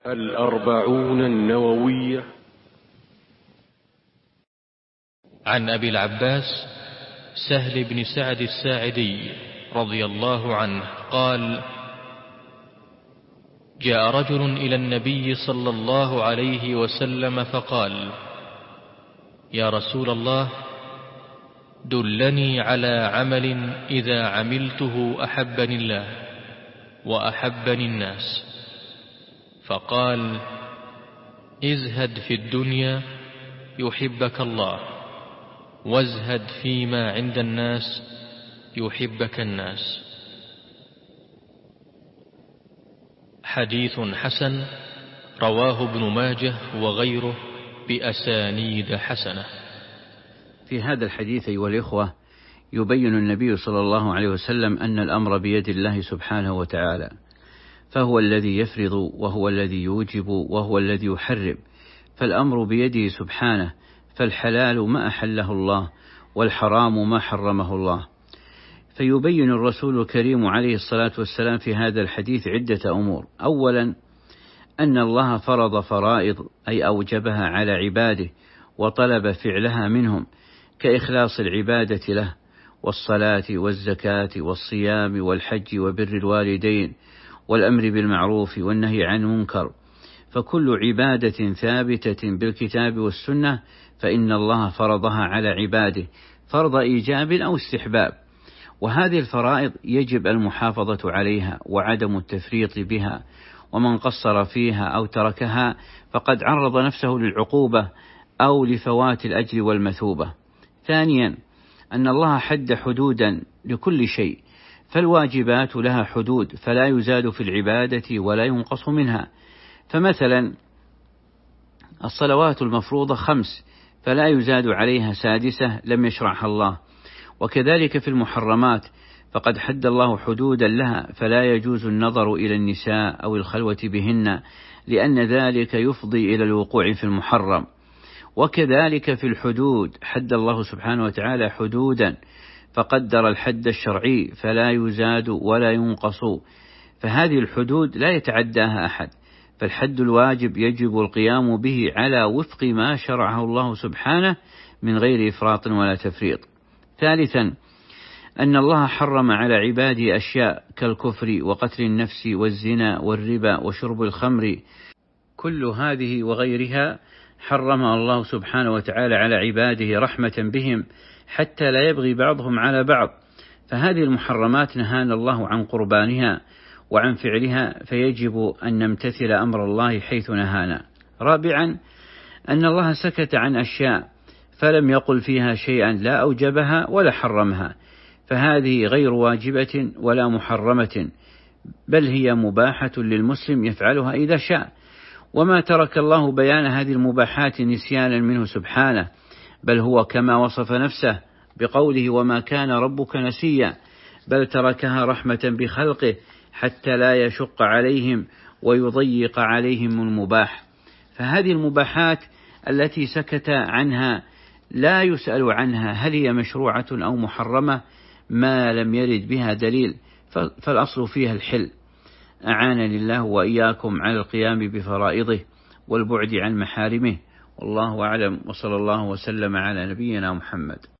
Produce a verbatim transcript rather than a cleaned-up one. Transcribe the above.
الأربعون النووية. عن أبي العباس سهل بن سعد الساعدي رضي الله عنه قال: جاء رجل إلى النبي صلى الله عليه وسلم فقال: يا رسول الله، دلني على عمل إذا عملته أحبني الله وأحبني الناس. فقال: ازهد في الدنيا يحبك الله، وازهد فيما عند الناس يحبك الناس. حديث حسن رواه ابن ماجه وغيره بأسانيد حسنة. في هذا الحديث أيها الإخوة يبين النبي صلى الله عليه وسلم أن الأمر بيد الله سبحانه وتعالى، فهو الذي يفرض وهو الذي يوجب وهو الذي يحرم، فالأمر بيده سبحانه، فالحلال ما أحله الله والحرام ما حرمه الله. فيبين الرسول الكريم عليه الصلاة والسلام في هذا الحديث عدة أمور. أولا، أن الله فرض فرائض أي أوجبها على عباده وطلب فعلها منهم، كإخلاص العبادة له، والصلاة والزكاة والصيام والحج وبر الوالدين والأمر بالمعروف والنهي عن المنكر، فكل عبادة ثابتة بالكتاب والسنة فإن الله فرضها على عباده فرض إيجاب أو استحباب، وهذه الفرائض يجب المحافظة عليها وعدم التفريط بها، ومن قصر فيها أو تركها فقد عرض نفسه للعقوبة أو لفوات الأجر والمثوبة. ثانيا، أن الله حد حدودا لكل شيء، فالواجبات لها حدود فلا يزاد في العبادة ولا ينقص منها، فمثلا الصلوات المفروضة خمس فلا يزاد عليها سادسة لم يشرعها الله، وكذلك في المحرمات فقد حد الله حدودا لها فلا يجوز النظر إلى النساء أو الخلوة بهن، لأن ذلك يفضي إلى الوقوع في المحرم. وكذلك في الحدود حد الله سبحانه وتعالى حدودا فقدر الحد الشرعي فلا يزاد ولا ينقص، فهذه الحدود لا يتعداها أحد، فالحد الواجب يجب القيام به على وفق ما شرعه الله سبحانه من غير إفراط ولا تفريط. ثالثا، أن الله حرم على عباده أشياء كالكفر وقتل النفس والزنا والربا وشرب الخمر، كل هذه وغيرها حرمها الله سبحانه وتعالى على عباده رحمة بهم حتى لا يبغي بعضهم على بعض، فهذه المحرمات نهانا الله عن قربانها وعن فعلها، فيجب أن نمتثل أمر الله حيث نهانا. رابعا، أن الله سكت عن أشياء فلم يقل فيها شيئا لا أوجبها ولا حرمها، فهذه غير واجبة ولا محرمة، بل هي مباحة للمسلم يفعلها إذا شاء، وما ترك الله بيان هذه المباحات نسيانا منه سبحانه، بل هو كما وصف نفسه بقوله: وما كان ربك نسيا، بل تركها رحمة بخلقه حتى لا يشق عليهم ويضيق عليهم المباح. فهذه المباحات التي سكت عنها لا يسأل عنها هل هي مشروعة أو محرمة ما لم يرد بها دليل، فالأصل فيها الحل. أعانني الله وإياكم على القيام بفرائضه والبعد عن محارمه، والله أعلم، وصلى الله وسلم على نبينا محمد.